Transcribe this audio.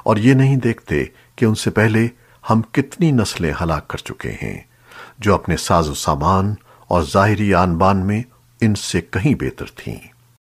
और ये नहीं देखते कि उनसे पहले हम कितनी नस्लें हलाक कर चुके हैं जो अपने साजो सामान और ज़ाहिरी आन बान में इनसे कहीं बेहतर थीं।